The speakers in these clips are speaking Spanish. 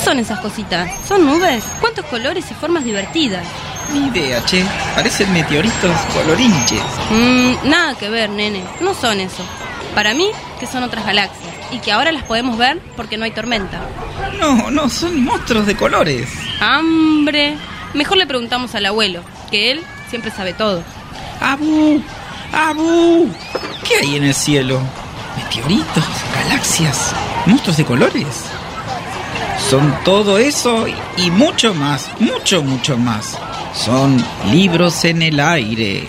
son esas cositas? ¿Son nubes? ¿Cuántos colores y formas divertidas? Ni idea, che. Parecen meteoritos colorinches. Nada que ver, nene. No son eso. Para mí, que son otras galaxias. Y que ahora las podemos ver porque no hay tormenta. No, son monstruos de colores. ¡Hambre! Mejor le preguntamos al abuelo, que él siempre sabe todo. ¡Abu! ¿Qué hay en el cielo? ¿Meteoritos? ¿Galaxias? ¿Monstruos de colores? Son todo eso y mucho más, mucho más. Son libros en el aire.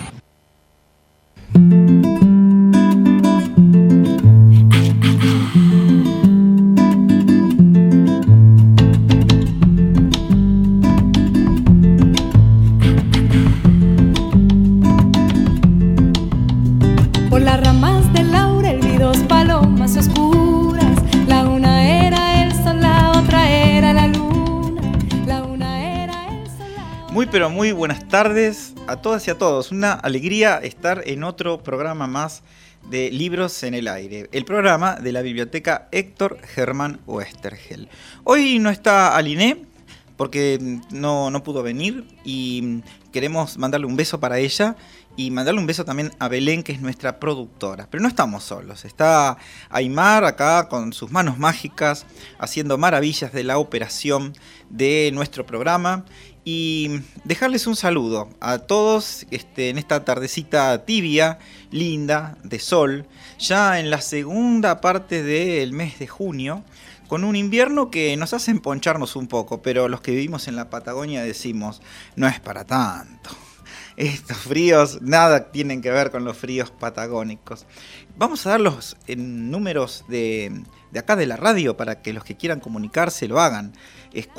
Por las ramas del laurel vi dos palomas oscuras. La una era el sol, la otra era la luna. La una era el sol, la otra... Muy pero muy buenas tardes a todas y a todos. Una alegría estar en otro programa más de Libros en el Aire, el programa de la biblioteca Héctor Germán Oesterhel. Hoy no está Aliné porque no pudo venir y queremos mandarle un beso para ella y mandarle un beso también a Belén, que es nuestra productora. Pero no estamos solos, está Aymar acá con sus manos mágicas haciendo maravillas de la operación de nuestro programa. Y dejarles un saludo a todos en esta tardecita tibia, linda, de sol, ya en la segunda parte del mes de junio, con un invierno que nos hace emponcharnos un poco, pero los que vivimos en la Patagonia decimos, no es para tanto. Estos fríos nada tienen que ver con los fríos patagónicos. Vamos a dar los números de acá de la radio para que los que quieran comunicarse lo hagan. Es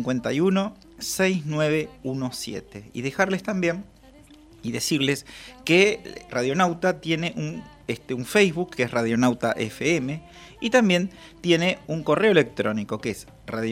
451-6917. Y dejarles también y decirles que Radionauta tiene un Facebook que es Radionauta FM y también tiene un correo electrónico que es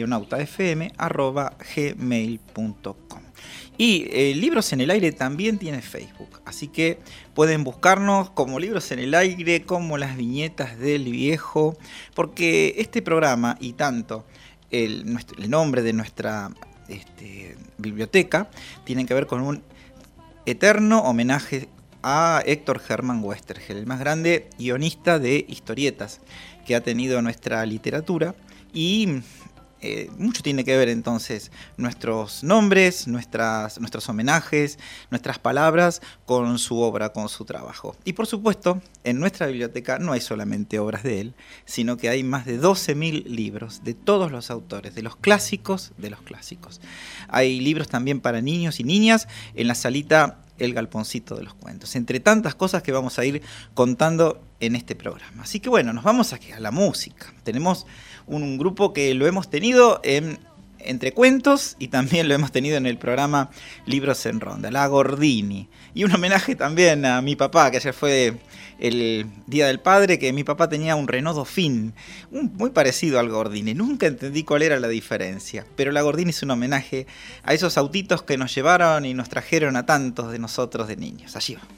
radionautafm@gmail.com. Y Libros en el Aire también tiene Facebook, así que pueden buscarnos como Libros en el Aire, como las viñetas del viejo, porque este programa y tanto el nombre de nuestra biblioteca tienen que ver con un eterno homenaje a Héctor Germán Oesterhel, el más grande guionista de historietas que ha tenido nuestra literatura y... mucho tiene que ver entonces nuestros nombres, nuestros homenajes, nuestras palabras con su obra, con su trabajo. Y por supuesto, en nuestra biblioteca no hay solamente obras de él, sino que hay más de 12.000 libros de todos los autores, de los clásicos de los clásicos. Hay libros también para niños y niñas en la salita El Galponcito de los Cuentos, entre tantas cosas que vamos a ir contando en este programa. Así que bueno, nos vamos a la música. Tenemos un grupo que lo hemos tenido entre cuentos y también lo hemos tenido en el programa Libros en Ronda, La Gordini. Y un homenaje también a mi papá, que ayer fue el Día del Padre, que mi papá tenía un Renault Dauphine, muy parecido al Gordini. Nunca entendí cuál era la diferencia, pero la Gordini es un homenaje a esos autitos que nos llevaron y nos trajeron a tantos de nosotros de niños. Allí va.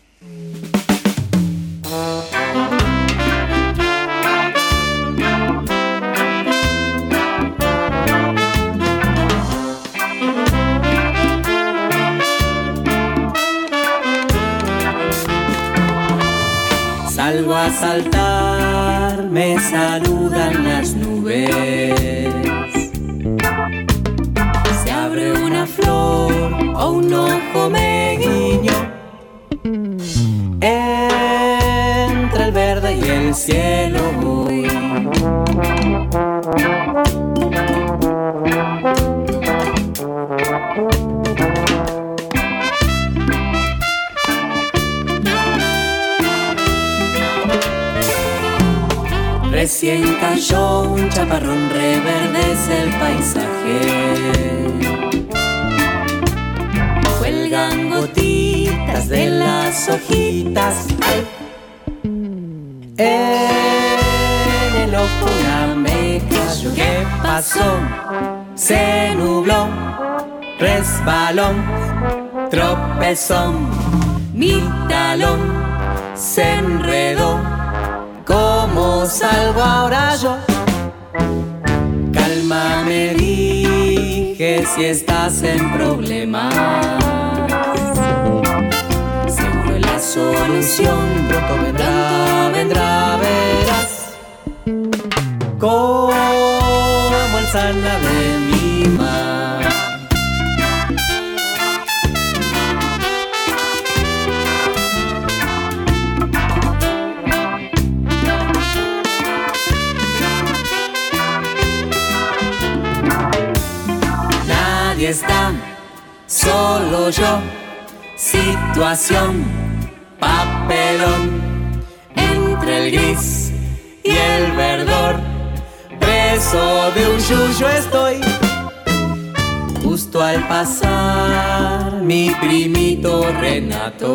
Salgo a saltar, me saludan las nubes. Se abre una flor o un ojo me guiño. Entre el verde y el cielo voy. Recién cayó un chaparrón, reverdece el paisaje. Cuelgan gotitas de las hojitas. ¡Ay! En el ojo una me cayó. ¿Qué pasó? Se nubló, resbaló, tropezón. Mi talón se enredó. ¿Cómo salgo ahora yo? Calma me di que si estás en problemas, seguro la solución pronto vendrá, verás. Como el sana de mi mar. Nadie está, solo yo. Situación, papelón, entre el gris y el verdor. Preso de un yuyo estoy. Justo al pasar mi primito Renato,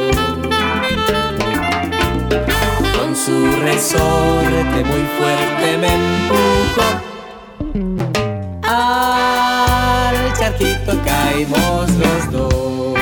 con su resorte muy fuerte me empujó. Al charquito caímos los dos.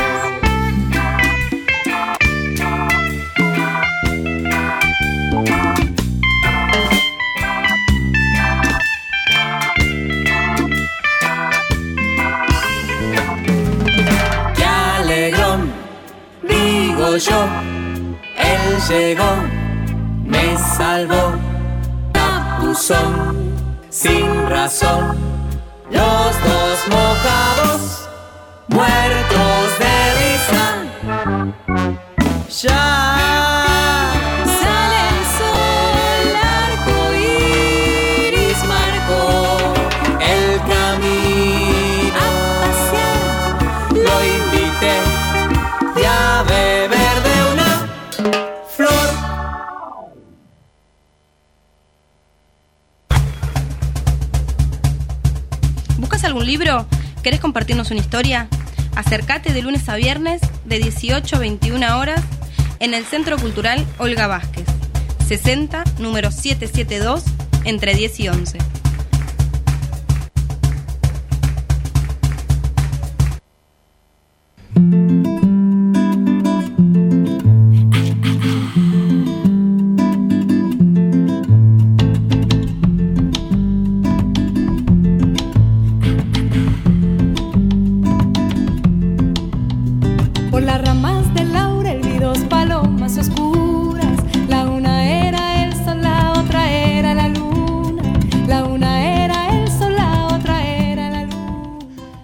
Qué alegrón, digo yo, él llegó, me salvó, tapuzón, sin razón. Los dos mojados, muertos de risa. Ya sale el sol, arco iris marcó el camino. A pasear lo invité y a beber de una flor. ¿Buscas algún libro? ¿Querés compartirnos una historia? Acércate de lunes a viernes de 18 a 21 horas en el Centro Cultural Olga Vázquez, 60, número 772, entre 10 y 11. Por las ramas del laurel vi dos palomas oscuras. La una era el sol, la otra era la luna. La una era el sol, la otra era la luna.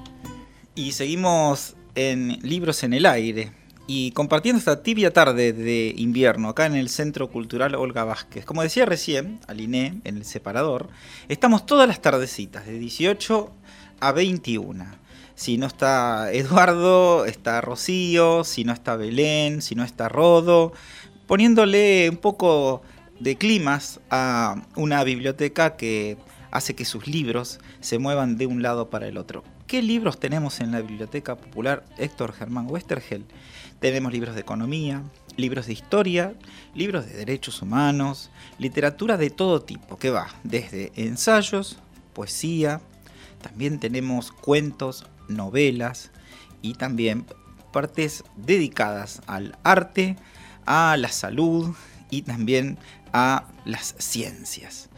Y seguimos en Libros en el Aire y compartiendo esta tibia tarde de invierno acá en el Centro Cultural Olga Vázquez. Como decía recién, alineé en el separador, estamos todas las tardecitas de 18 a 21. Si no está Eduardo, está Rocío, si no está Belén, si no está Rodo, poniéndole un poco de climas a una biblioteca que hace que sus libros se muevan de un lado para el otro. ¿Qué libros tenemos en la Biblioteca Popular Héctor Germán Westergel? Tenemos libros de economía, libros de historia, libros de derechos humanos, literatura de todo tipo, que va desde ensayos, poesía, también tenemos cuentos, novelas y también partes dedicadas al arte, a la salud y también a las ciencias.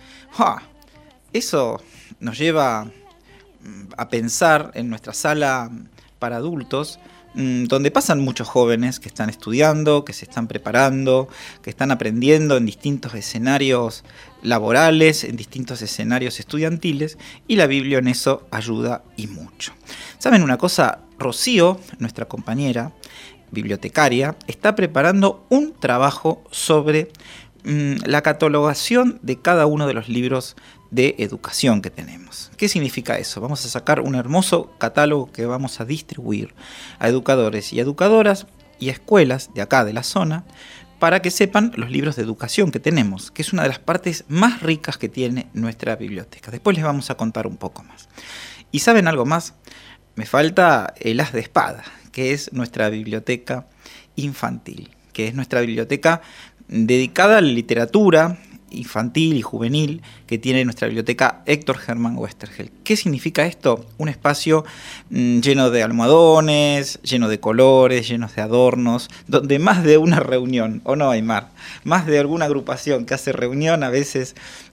Eso nos lleva a pensar en nuestra sala para adultos, donde pasan muchos jóvenes que están estudiando, que se están preparando, que están aprendiendo en distintos escenarios laborales, en distintos escenarios estudiantiles, y la Biblia en eso ayuda y mucho. ¿Saben una cosa? Rocío, nuestra compañera bibliotecaria, está preparando un trabajo sobre la catalogación de cada uno de los libros de educación que tenemos. ¿Qué significa eso? Vamos a sacar un hermoso catálogo que vamos a distribuir a educadores y educadoras y a escuelas de acá de la zona para que sepan los libros de educación que tenemos, que es una de las partes más ricas que tiene nuestra biblioteca. Después les vamos a contar un poco más. ¿Y saben algo más? Me falta el as de espada, que es nuestra biblioteca infantil, que es nuestra biblioteca dedicada a la literatura infantil y juvenil que tiene nuestra biblioteca Héctor Germán Westergel. ¿Qué significa esto? Un espacio lleno de almohadones, lleno de colores, llenos de adornos, donde más de una reunión, ¿o no, Aymar? Más de alguna agrupación que hace reunión a veces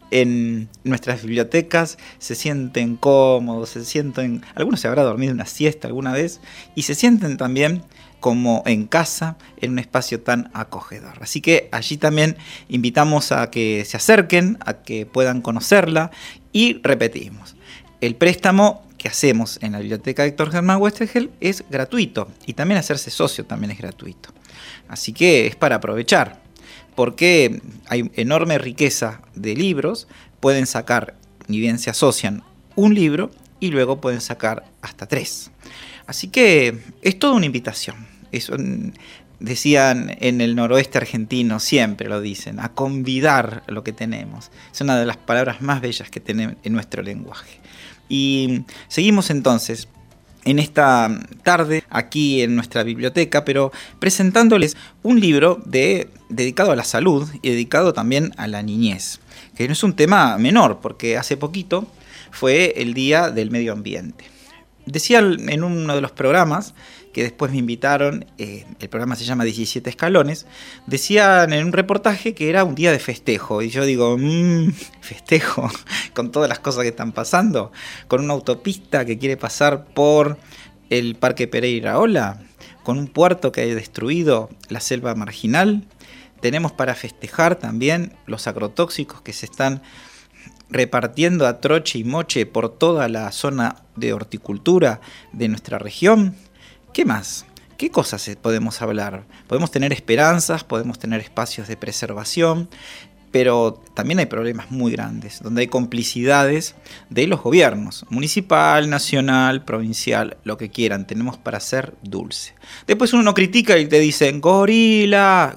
en nuestras bibliotecas, se sienten cómodos, algunos se habrá dormido una siesta alguna vez, y se sienten también como en casa, en un espacio tan acogedor. Así que allí también invitamos a que se acerquen, a que puedan conocerla, y repetimos, el préstamo que hacemos en la biblioteca de Héctor Germán Westergel es gratuito, y también hacerse socio también es gratuito. Así que es para aprovechar, porque hay enorme riqueza de libros, pueden sacar, ni bien se asocian, un libro y luego pueden sacar hasta 3. Así que es toda una invitación. Eso, decían en el noroeste argentino, siempre lo dicen, a convidar lo que tenemos. Es una de las palabras más bellas que tenemos en nuestro lenguaje. Y seguimos entonces en esta tarde aquí en nuestra biblioteca, pero presentándoles un libro dedicado a la salud y dedicado también a la niñez, que no es un tema menor, porque hace poquito fue el Día del Medio Ambiente. Decía en uno de los programas, que después me invitaron, el programa se llama 17 escalones, decían en un reportaje que era un día de festejo, y yo digo, festejo, con todas las cosas que están pasando, con una autopista que quiere pasar por el Parque Pereira Ola, con un puerto que hay destruido, la selva marginal. Tenemos para festejar también los agrotóxicos que se están repartiendo a troche y moche por toda la zona de horticultura de nuestra región. ¿Qué más? ¿Qué cosas podemos hablar? Podemos tener esperanzas, podemos tener espacios de preservación, pero también hay problemas muy grandes, donde hay complicidades de los gobiernos, municipal, nacional, provincial, lo que quieran, tenemos para hacer dulce. Después uno critica y te dicen, gorila,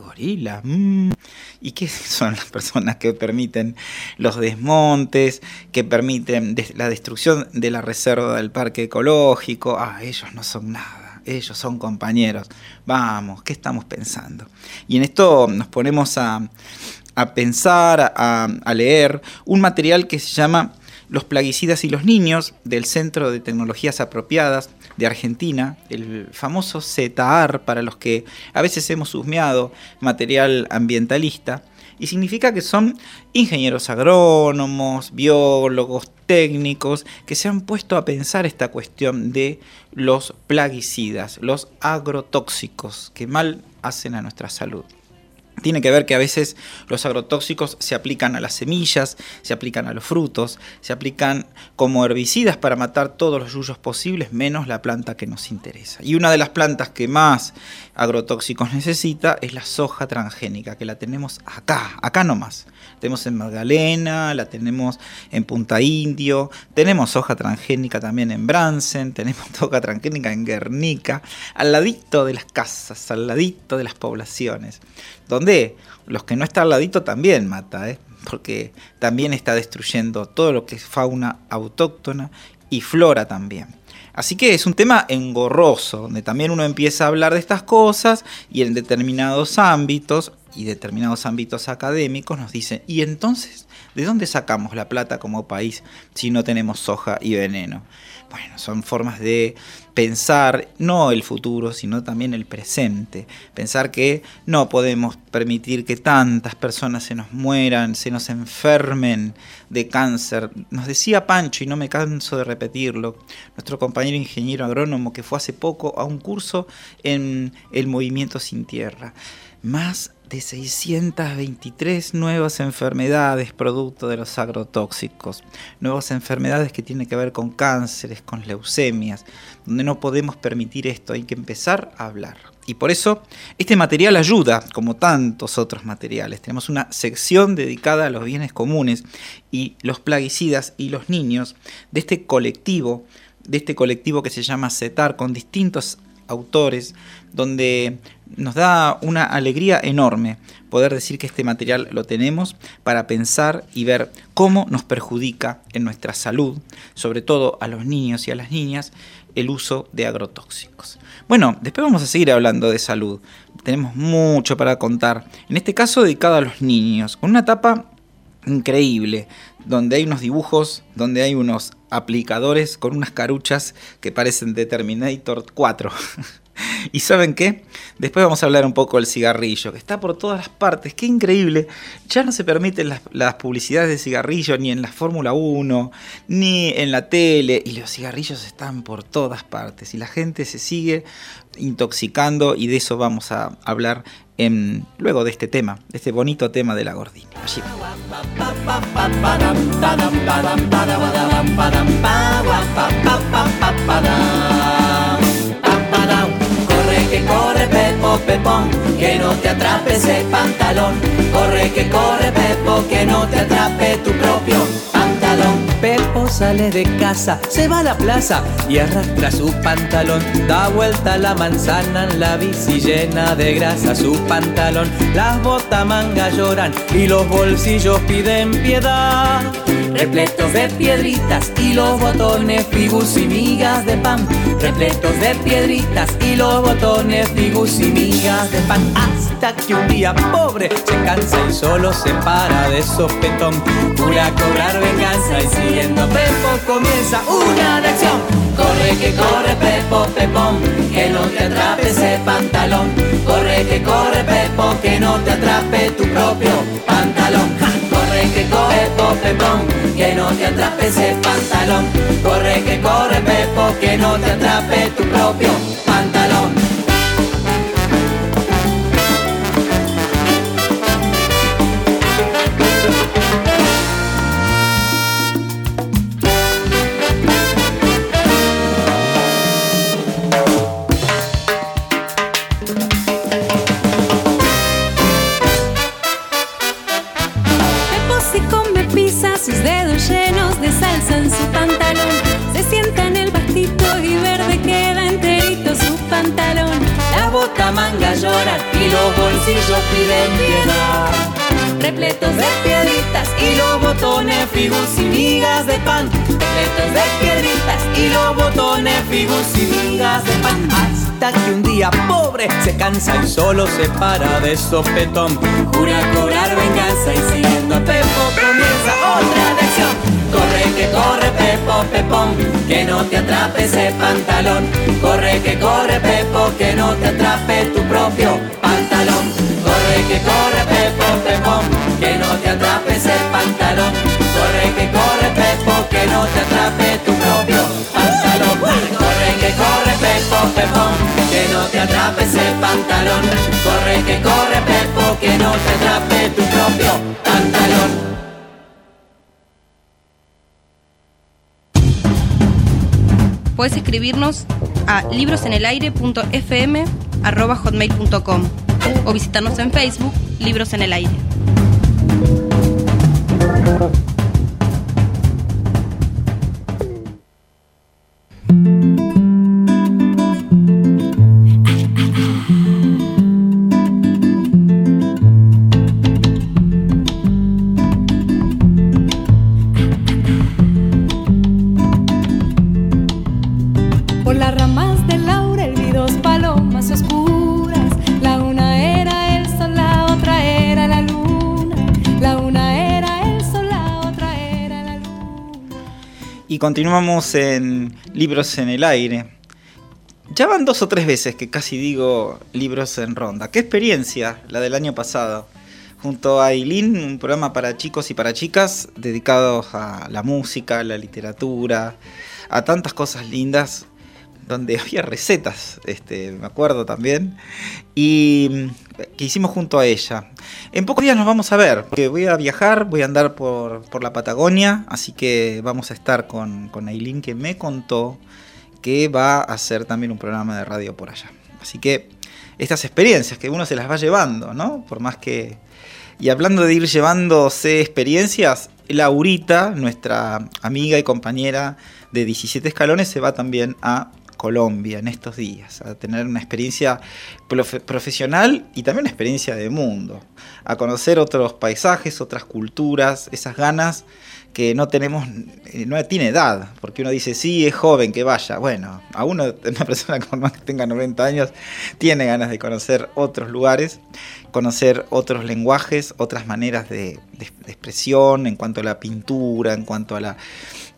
¿y qué son las personas que permiten los desmontes, que permiten la destrucción de la reserva del parque ecológico? Ellos no son nada. Ellos son compañeros. Vamos, ¿qué estamos pensando? Y en esto nos ponemos a pensar, a leer un material que se llama Los plaguicidas y los niños, del Centro de Tecnologías Apropiadas de Argentina, el famoso CETAAR, para los que a veces hemos husmeado material ambientalista, y significa que son ingenieros agrónomos, biólogos, técnicos, que se han puesto a pensar esta cuestión de los plaguicidas, los agrotóxicos, que mal hacen a nuestra salud. Tiene que ver que a veces los agrotóxicos se aplican a las semillas, se aplican a los frutos, se aplican como herbicidas para matar todos los yuyos posibles, menos la planta que nos interesa. Y una de las plantas que más agrotóxicos necesita es la soja transgénica, que la tenemos acá nomás. La tenemos en Magdalena, la tenemos en Punta Indio, tenemos soja transgénica también en Bransen, tenemos soja transgénica en Guernica, al ladito de las casas, al ladito de las poblaciones, donde los que no están al ladito también mata, porque también está destruyendo todo lo que es fauna autóctona y flora también. Así que es un tema engorroso, donde también uno empieza a hablar de estas cosas y en determinados ámbitos académicos nos dicen, ¿y entonces de dónde sacamos la plata como país si no tenemos soja y veneno? Bueno, son formas de pensar no el futuro, sino también el presente. Pensar que no podemos permitir que tantas personas se nos mueran, se nos enfermen de cáncer. Nos decía Pancho, y no me canso de repetirlo, nuestro compañero ingeniero agrónomo que fue hace poco a un curso en el Movimiento Sin Tierra. Más de 623 nuevas enfermedades producto de los agrotóxicos, nuevas enfermedades que tienen que ver con cánceres, con leucemias, donde no podemos permitir esto, hay que empezar a hablar. Y por eso este material ayuda, como tantos otros materiales. Tenemos una sección dedicada a los bienes comunes y los plaguicidas y los niños de este colectivo que se llama CETAAR, con distintos autores, donde nos da una alegría enorme poder decir que este material lo tenemos para pensar y ver cómo nos perjudica en nuestra salud, sobre todo a los niños y a las niñas, el uso de agrotóxicos. Bueno, después vamos a seguir hablando de salud. Tenemos mucho para contar, en este caso dedicado a los niños, con una tapa increíble, donde hay unos dibujos, donde hay unos aplicadores con unas caruchas que parecen de Terminator 4. ¿Y saben qué? Después vamos a hablar un poco del cigarrillo, que está por todas las partes. ¡Qué increíble! Ya no se permiten las publicidades de cigarrillo ni en la Fórmula 1, ni en la tele. Y los cigarrillos están por todas partes. Y la gente se sigue intoxicando, y de eso vamos a hablar luego de este tema, de este bonito tema de la Gordini. Allí. Corre que corre Pepo, Pepón, que no te atrape ese pantalón. Corre que corre Pepo, que no te atrape tu propio pantalón. Pepo sale de casa, se va a la plaza y arrastra su pantalón. Da vuelta la manzana en la bici llena de grasa su pantalón. Las botamangas lloran y los bolsillos piden piedad. Repletos de piedritas y los botones figus y migas de pan. Repletos de piedritas y los botones figus y migas de pan. Hasta que un día pobre se cansa y solo se para de sopetón. Jura cobrar venganza y siguiendo Pepo comienza una de acción. Corre que corre Pepo, Pepón, que no te atrape ese pantalón. Corre que corre Pepo, que no te atrape tu propio pantalón. Corre que corre Pepo, Pepón, que no te atrape ese pantalón. Corre que corre Pepo, que no te atrape tu propio pantalón. Sus dedos llenos de salsa en su pantalón. Se sienta en el bastito y verde queda enterito su pantalón. Las botamangas lloran y los bolsillos piden piedad. Repletos de piedritas y los botones figus y migas de pan. Repletos de piedritas y los botones figus y migas de pan. Hasta que un día pobre se cansa y solo se para de sopetón. Jura cobrar venganza y siguiendo a Pepo comienza otra de acción. Corre que corre Pepo, Pepón, que no te atrape ese pantalón. Corre que corre Pepo, que no te atrape tu propio pantalón. Corre que corre Pepo, Pepón, que no te atrape ese pantalón. Corre que corre Pepo, que no te atrape tu propio pantalón. Corre que corre Pepo, Pepón, que no te atrape ese pantalón. Corre que corre Pepo, que no te atrape tu propio pantalón. Puedes escribirnos a librosenelaire.fm@hotmail.com o visitarnos en Facebook, Libros en el Aire. Por las ramas del laurel vi dos palomas oscuras. La una era el sol, la otra era la luna. La una era el sol, la otra era la luna. Y continuamos en Libros en el Aire. Ya van 2 o 3 veces que casi digo Libros en Ronda. ¡Qué experiencia la del año pasado! Junto a Aileen, un programa para chicos y para chicas dedicados a la música, a la literatura, a tantas cosas lindas, donde había recetas, me acuerdo también, y que hicimos junto a ella. En pocos días nos vamos a ver, porque voy a viajar, voy a andar por la Patagonia, así que vamos a estar con Aileen, que me contó que va a hacer también un programa de radio por allá. Así que estas experiencias que uno se las va llevando, ¿no? Por más que... Y hablando de ir llevándose experiencias, Laurita, nuestra amiga y compañera de 17 escalones, se va también a Colombia en estos días, a tener una experiencia profesional y también una experiencia de mundo, a conocer otros paisajes, otras culturas, esas ganas que no tenemos, no tiene edad, porque uno dice, sí, es joven, que vaya. Bueno, a uno, una persona con más que tenga 90 años, tiene ganas de conocer otros lugares, conocer otros lenguajes, otras maneras de expresión en cuanto a la pintura, en cuanto a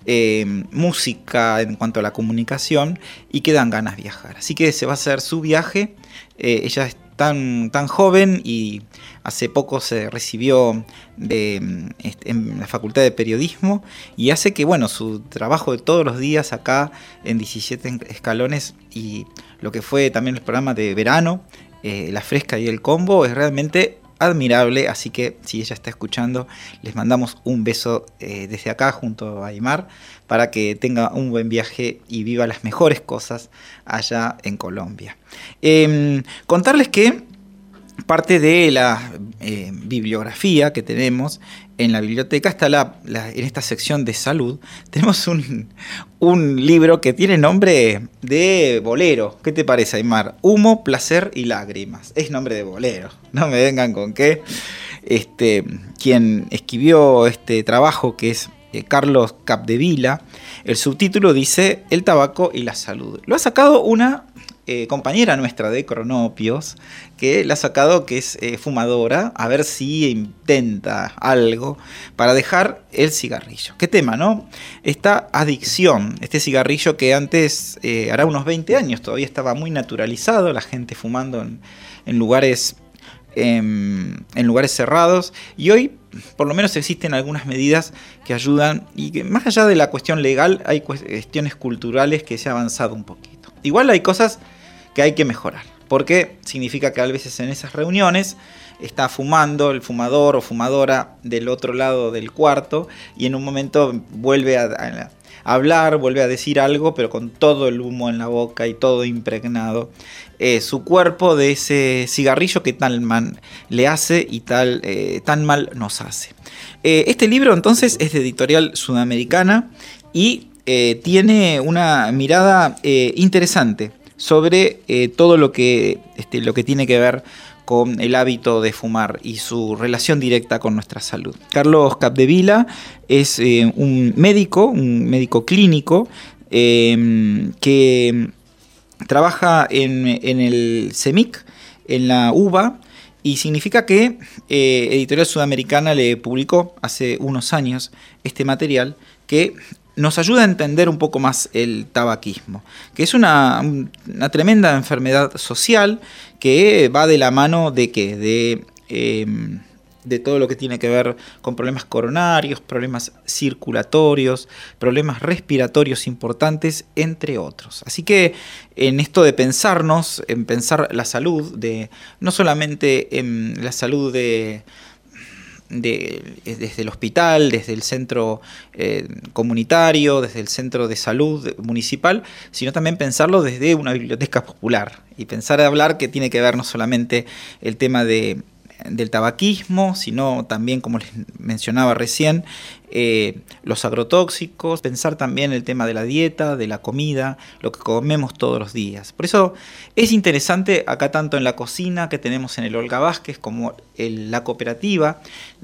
música en cuanto a la comunicación y que dan ganas de viajar. Así que se va a hacer su viaje. Ella es tan joven y hace poco se recibió en la Facultad de Periodismo y hace que, bueno, su trabajo de todos los días acá en 17 escalones y lo que fue también el programa de verano, La Fresca y el Combo, es realmente admirable. Así que si ella está escuchando, les mandamos un beso desde acá junto a Aymar para que tenga un buen viaje y viva las mejores cosas allá en Colombia. Contarles que parte de la bibliografía que tenemos en la biblioteca está en esta sección de salud. Tenemos un libro que tiene nombre de bolero. ¿Qué te parece, Aymar? Humo, placer y lágrimas. Es nombre de bolero. No me vengan con qué. Quien escribió este trabajo, que es Carlos Capdevila, el subtítulo dice El tabaco y la salud. Lo ha sacado una compañera nuestra de Cronopios, que la ha sacado, que es fumadora, a ver si intenta algo para dejar el cigarrillo. ¿Qué tema, no? Esta adicción, este cigarrillo que antes, hará unos 20 años, todavía estaba muy naturalizado, la gente fumando en lugares cerrados, y hoy por lo menos existen algunas medidas que ayudan, y que más allá de la cuestión legal hay cuestiones culturales que se ha avanzado un poquito. Igual hay cosas que hay que mejorar, porque significa que a veces en esas reuniones está fumando el fumador o fumadora del otro lado del cuarto y en un momento vuelve a hablar, vuelve a decir algo, pero con todo el humo en la boca y todo impregnado su cuerpo de ese cigarrillo que tan mal le hace y tan mal nos hace. Este libro entonces es de Editorial Sudamericana y tiene una mirada interesante sobre todo lo que tiene que ver con el hábito de fumar y su relación directa con nuestra salud. Carlos Capdevila es un médico clínico que trabaja en el CEMIC, en la UBA, y significa que Editorial Sudamericana le publicó hace unos años este material que nos ayuda a entender un poco más el tabaquismo, que es una tremenda enfermedad social que va de la mano de ¿qué? De todo lo que tiene que ver con problemas coronarios, problemas circulatorios, problemas respiratorios importantes, entre otros. Así que en esto de pensarnos, en pensar la salud, no solamente en la salud desde el hospital, desde el centro comunitario, desde el centro de salud municipal, sino también pensarlo desde una biblioteca popular y pensar a hablar que tiene que ver no solamente el tema del tabaquismo, sino también, como les mencionaba recién, los agrotóxicos, pensar también el tema de la dieta, de la comida, lo que comemos todos los días. Por eso es interesante acá, tanto en la cocina que tenemos en el Olga Vázquez como la cooperativa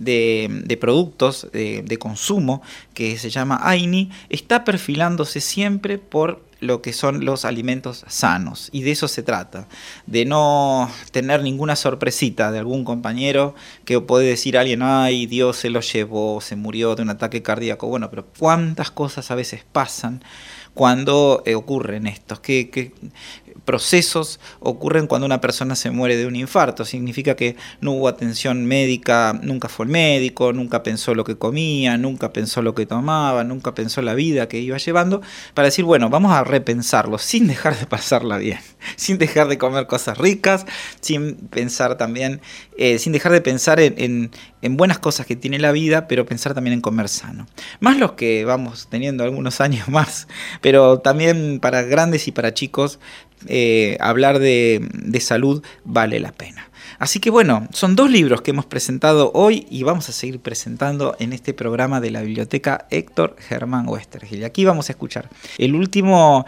de productos de consumo que se llama AINI, está perfilándose siempre por lo que son los alimentos sanos, y de eso se trata, de no tener ninguna sorpresita de algún compañero que puede decir a alguien, ay, Dios se lo llevó, se murió de un ataque cardíaco. Bueno, pero cuántas cosas a veces pasan cuando ocurren estos, qué procesos ocurren cuando una persona se muere de un infarto. Significa que no hubo atención médica, nunca fue el médico, nunca pensó lo que comía, nunca pensó lo que tomaba, nunca pensó la vida que iba llevando, para decir, bueno, vamos a repensarlo, sin dejar de pasarla bien, sin dejar de comer cosas ricas, sin pensar también, sin dejar de pensar en buenas cosas que tiene la vida, pero pensar también en comer sano. Más los que vamos teniendo algunos años más, pero también para grandes y para chicos, hablar de salud vale la pena. Así que bueno, son 2 libros que hemos presentado hoy y vamos a seguir presentando en este programa de la Biblioteca Héctor Germán Oestergel. Y aquí vamos a escuchar el último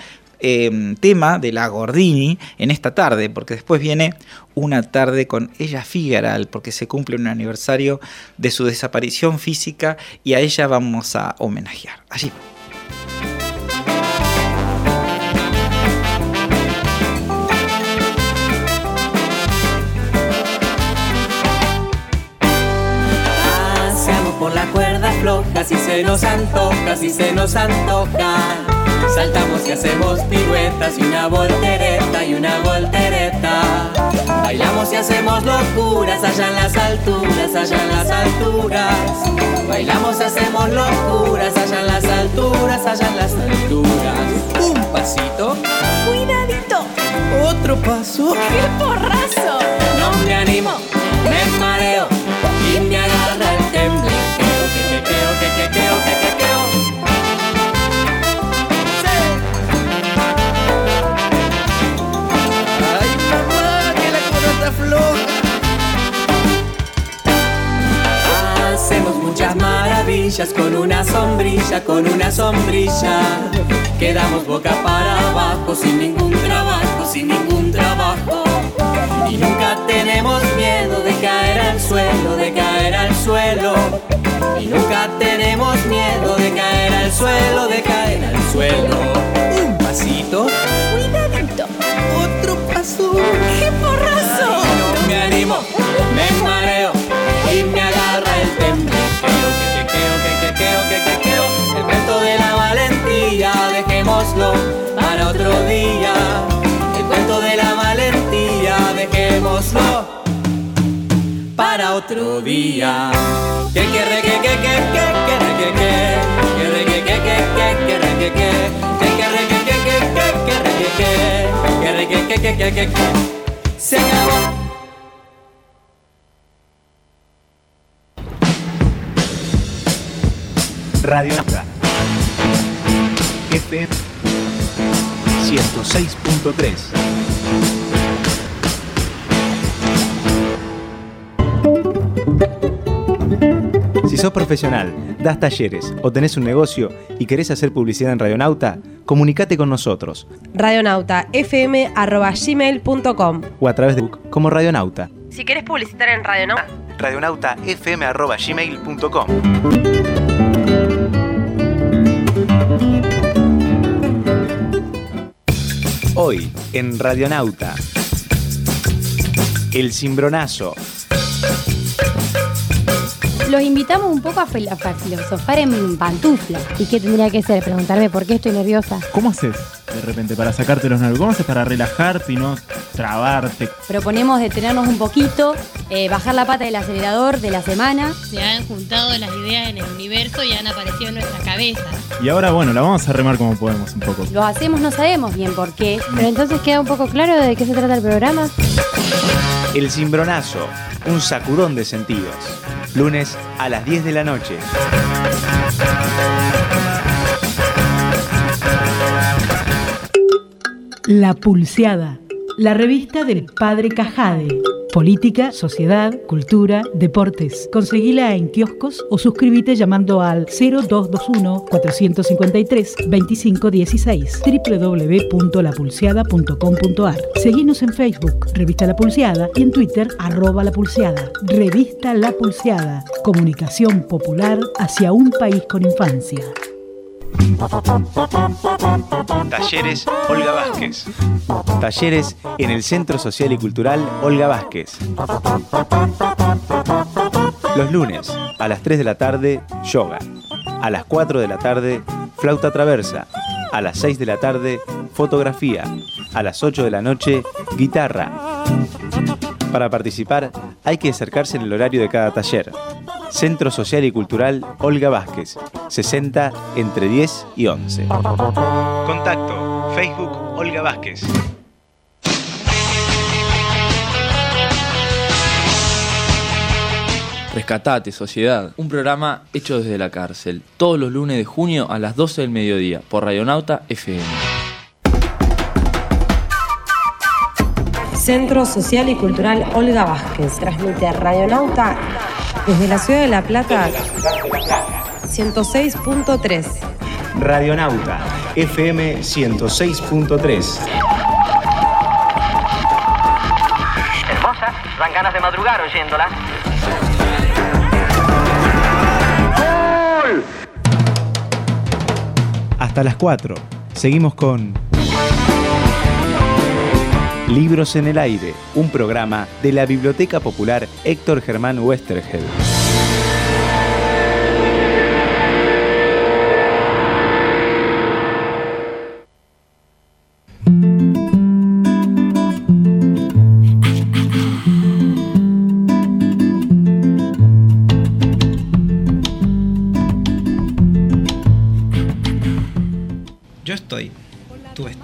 tema de la Gordini en esta tarde, porque después viene Una tarde con Ella Fitzgerald, porque se cumple un aniversario de su desaparición física y a ella vamos a homenajear. Allí. Por la cuerda floja, si se se nos antoja, si se nos antoja. Saltamos y hacemos piruetas y una voltereta y una voltereta. Bailamos y hacemos locuras allá en las alturas, allá en las alturas. Bailamos y hacemos locuras allá en las alturas, allá en las alturas. Un pasito, Cuidadito, otro paso. ¡qué porrazo! No me animo, me mareo y me agarra el temblor. Que ay, mamá, que la cosa está floja. Hacemos muchas maravillas con una sombrilla, con una sombrilla. Quedamos boca para abajo sin ningún trabajo, sin ningún trabajo. Y nunca tenemos miedo de caer al suelo, de caer al suelo. Y nunca tenemos miedo de caer al suelo, de caer al suelo. Un pasito, Cuidadito, otro paso. ¡qué porrazo! No me animo, me mareo y me agarra el temblor. Que el cuento de la valentía dejémoslo para otro día. El cuento de la valentía dejémoslo para otro día. Se acabó. Radionauta FM 106.3. Si sos profesional, das talleres o tenés un negocio y querés hacer publicidad en Radionauta, comunicate con nosotros radionautafm@gmail.com o a través de Facebook como Radionauta. Si querés publicitar en Radionauta, radionautafm@gmail.com. Hoy en Radionauta, el cimbronazo. Los invitamos un poco a filosofar en pantufla. ¿Y qué tendría que ser? Preguntarme por qué estoy nerviosa. ¿Cómo haces de repente para sacarte los nervios? ¿Cómo haces para relajarte y no trabarte? Proponemos detenernos un poquito, bajar la pata del acelerador de la semana. Se han juntado las ideas en el universo y han aparecido en nuestra cabeza. Y ahora, bueno, la vamos a remar como podemos un poco. Lo hacemos, no sabemos bien por qué. Pero entonces queda un poco claro de qué se trata el programa. El cimbronazo, un sacudón de sentidos. Lunes a las 10 de la noche. La Pulseada, la revista del Padre Cajade. Política, sociedad, cultura, deportes. Conseguila en kioscos o suscríbete llamando al 0221-453-2516 www.lapulseada.com.ar. Seguinos en Facebook, Revista La Pulseada, y en Twitter, @lapulseada. Revista La Pulseada. Comunicación popular hacia un país con infancia. Talleres Olga Vázquez. Talleres en el Centro Social y Cultural Olga Vázquez. Los lunes a las 3 de la tarde, yoga. A las 4 de la tarde, flauta traversa. A las 6 de la tarde, fotografía. A las 8 de la noche, guitarra. Para participar, hay que acercarse en el horario de cada taller. Centro Social y Cultural Olga Vázquez, 60 entre 10 y 11. Contacto, Facebook Olga Vázquez. Rescatate, sociedad. Un programa hecho desde la cárcel. Todos los lunes de junio a las 12 del mediodía por Radionauta FM. Centro Social y Cultural Olga Vázquez. Transmite Radionauta desde la ciudad de La Plata, 106.3. Radionauta FM 106.3. Hermosa, dan ganas de madrugar oyéndola. Hasta las 4. Seguimos con Libros en el Aire, un programa de la Biblioteca Popular Héctor Germán Westergel.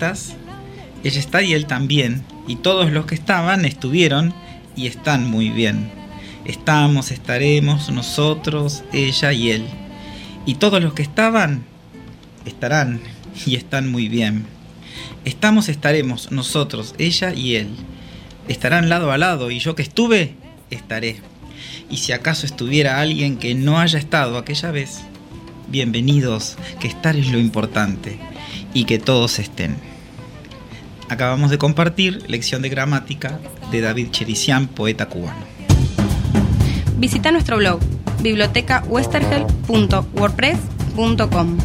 estás, ella está y él también, y todos los que estaban estuvieron y están muy bien. Estamos, estaremos, nosotros, ella y él. Y todos los que estaban, estarán y están muy bien. Estamos, estaremos, nosotros, ella y él. Estarán lado a lado y yo que estuve, estaré. Y si acaso estuviera alguien que no haya estado aquella vez, bienvenidos, que estar es lo importante y que todos estén. Acabamos de compartir lección de gramática de David Cherisian, poeta cubano. Visita nuestro blog bibliotecawestergel.wordpress.com.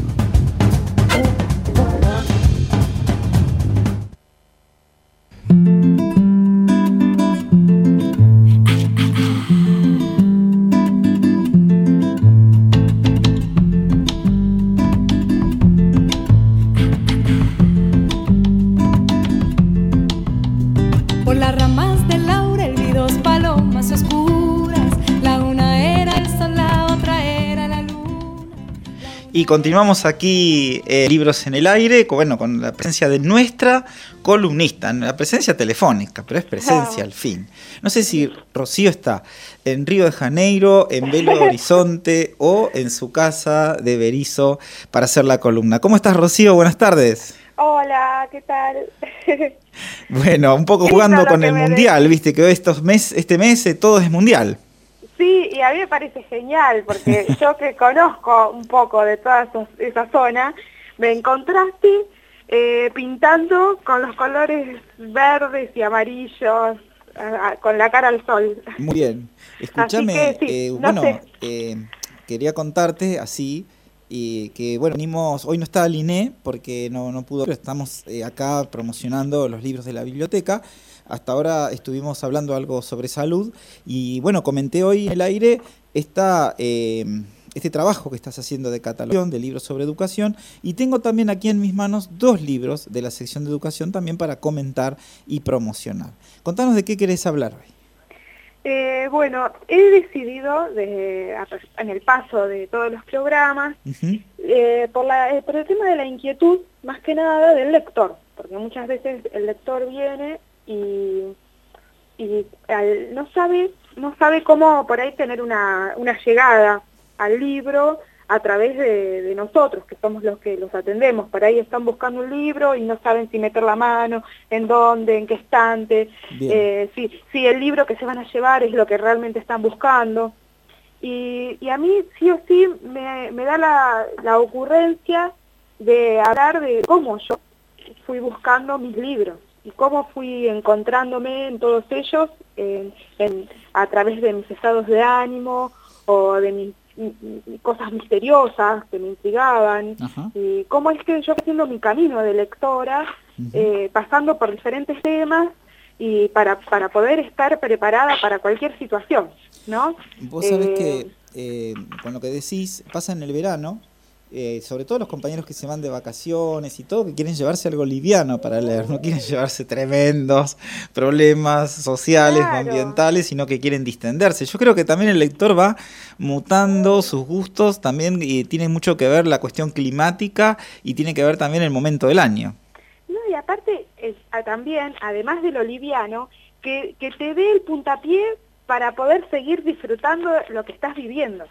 Por las ramas del laurel vi dos palomas oscuras, la una era el sol, la otra era la luna. Y continuamos aquí, Libros en el Aire, con la presencia de nuestra columnista, la presencia telefónica, pero es presencia al fin. No sé si Rocío está en Río de Janeiro, en Belo Horizonte o en su casa de Berisso para hacer la columna. ¿Cómo estás, Rocío? Buenas tardes. Hola, ¿qué tal? Bueno, un poco jugando con el mundial, viste que este mes todo es mundial. Sí, y a mí me parece genial, porque yo que conozco un poco de toda esa zona, me encontraste pintando con los colores verdes y amarillos, con la cara al sol. Muy bien. Escúchame, sí, quería contarte así, y que venimos, hoy no está Liné porque no pudo, pero estamos acá promocionando los libros de la biblioteca. Hasta ahora estuvimos hablando algo sobre salud y comenté hoy en el aire este trabajo que estás haciendo de catalogación de libros sobre educación, y tengo también aquí en mis manos 2 libros de la sección de educación también para comentar y promocionar. Contanos de qué querés hablar hoy. He decidido, en el paso de todos los programas, por el tema de la inquietud, más que nada del lector, porque muchas veces el lector viene y no sabe cómo por ahí tener una llegada al libro a través de nosotros, que somos los que los atendemos. Por ahí están buscando un libro y no saben si meter la mano, en dónde, en qué estante, si el libro que se van a llevar es lo que realmente están buscando. Y a mí sí o sí me da la ocurrencia de hablar de cómo yo fui buscando mis libros y cómo fui encontrándome en todos ellos a través de mis estados de ánimo o de mis cosas misteriosas que me intrigaban. Y cómo es que yo haciendo mi camino de lectora, pasando por diferentes temas y para poder estar preparada para cualquier situación, ¿no? Vos sabés que con lo que decís pasa en el verano, sobre todo los compañeros que se van de vacaciones y todo, que quieren llevarse algo liviano para leer, no quieren llevarse tremendos problemas sociales o ambientales, sino que quieren distenderse. Yo creo que también el lector va mutando sus gustos también, y tiene mucho que ver la cuestión climática y tiene que ver también el momento del año. No, y aparte también, además de lo liviano, que te dé el puntapié para poder seguir disfrutando lo que estás viviendo.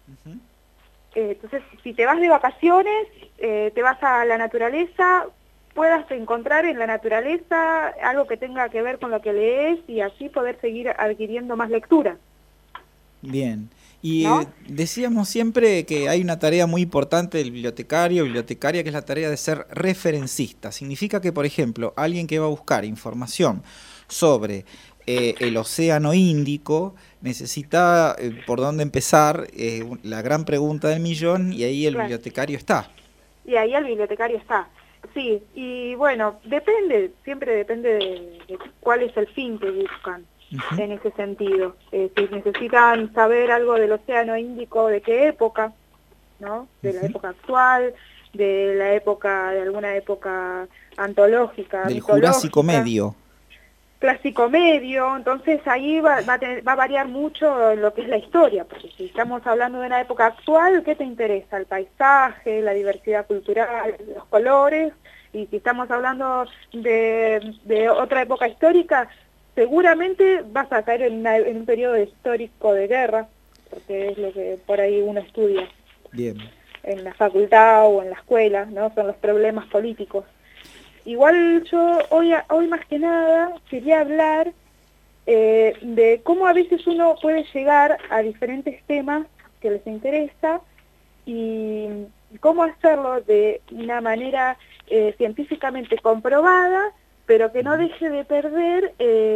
Entonces, si te vas de vacaciones, te vas a la naturaleza, puedas encontrar en la naturaleza algo que tenga que ver con lo que lees y así poder seguir adquiriendo más lectura. Bien. Y decíamos siempre que hay una tarea muy importante del bibliotecario, bibliotecaria, que es la tarea de ser referencista. Significa que, por ejemplo, alguien que va a buscar información sobre el Océano Índico necesita por dónde empezar, la gran pregunta del millón, y ahí el bibliotecario está. Y ahí el bibliotecario está, sí. Y siempre depende de cuál es el fin que buscan en ese sentido. Si necesitan saber algo del Océano Índico, de qué época, ¿no? De la época actual, de alguna época antológica, del Jurásico Medio. Clásico medio, entonces ahí va a variar mucho lo que es la historia, porque si estamos hablando de una época actual, ¿qué te interesa? El paisaje, la diversidad cultural, los colores, y si estamos hablando de otra época histórica, seguramente vas a caer en un periodo histórico de guerra, porque es lo que por ahí uno estudia. Bien. En la facultad o en la escuela, ¿no? Son los problemas políticos. Igual yo hoy más que nada quería hablar de cómo a veces uno puede llegar a diferentes temas que les interesa y cómo hacerlo de una manera científicamente comprobada, pero que no deje de perder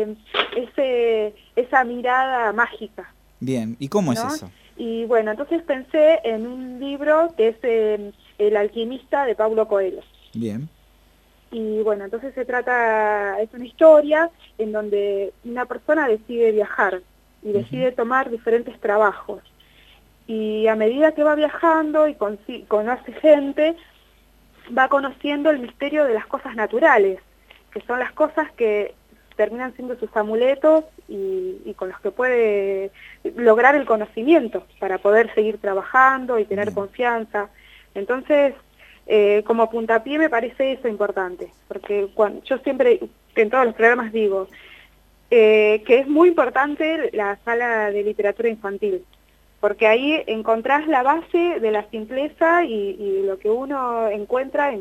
esa mirada mágica. Bien, ¿y cómo es eso? Y bueno, entonces pensé en un libro que es El alquimista de Paulo Coelho. Bien. Y bueno, entonces es una historia en donde una persona decide viajar y decide tomar diferentes trabajos. Y a medida que va viajando y conoce gente, va conociendo el misterio de las cosas naturales, que son las cosas que terminan siendo sus amuletos y con los que puede lograr el conocimiento para poder seguir trabajando y tener confianza. Entonces, como puntapié me parece eso importante, porque yo siempre en todos los programas digo que es muy importante la sala de literatura infantil, porque ahí encontrás la base de la simpleza y lo que uno encuentra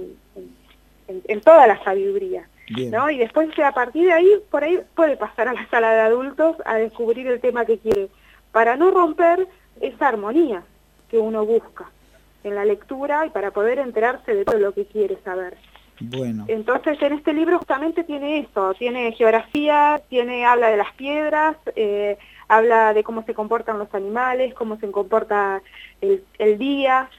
en toda la sabiduría. ¿No? Y después a partir de ahí, por ahí puede pasar a la sala de adultos a descubrir el tema que quiere, para no romper esa armonía que uno busca en la lectura y para poder enterarse de todo lo que quiere saber. Bueno. Entonces en este libro justamente tiene eso, tiene geografía, habla de las piedras, habla de cómo se comportan los animales, cómo se comporta el día,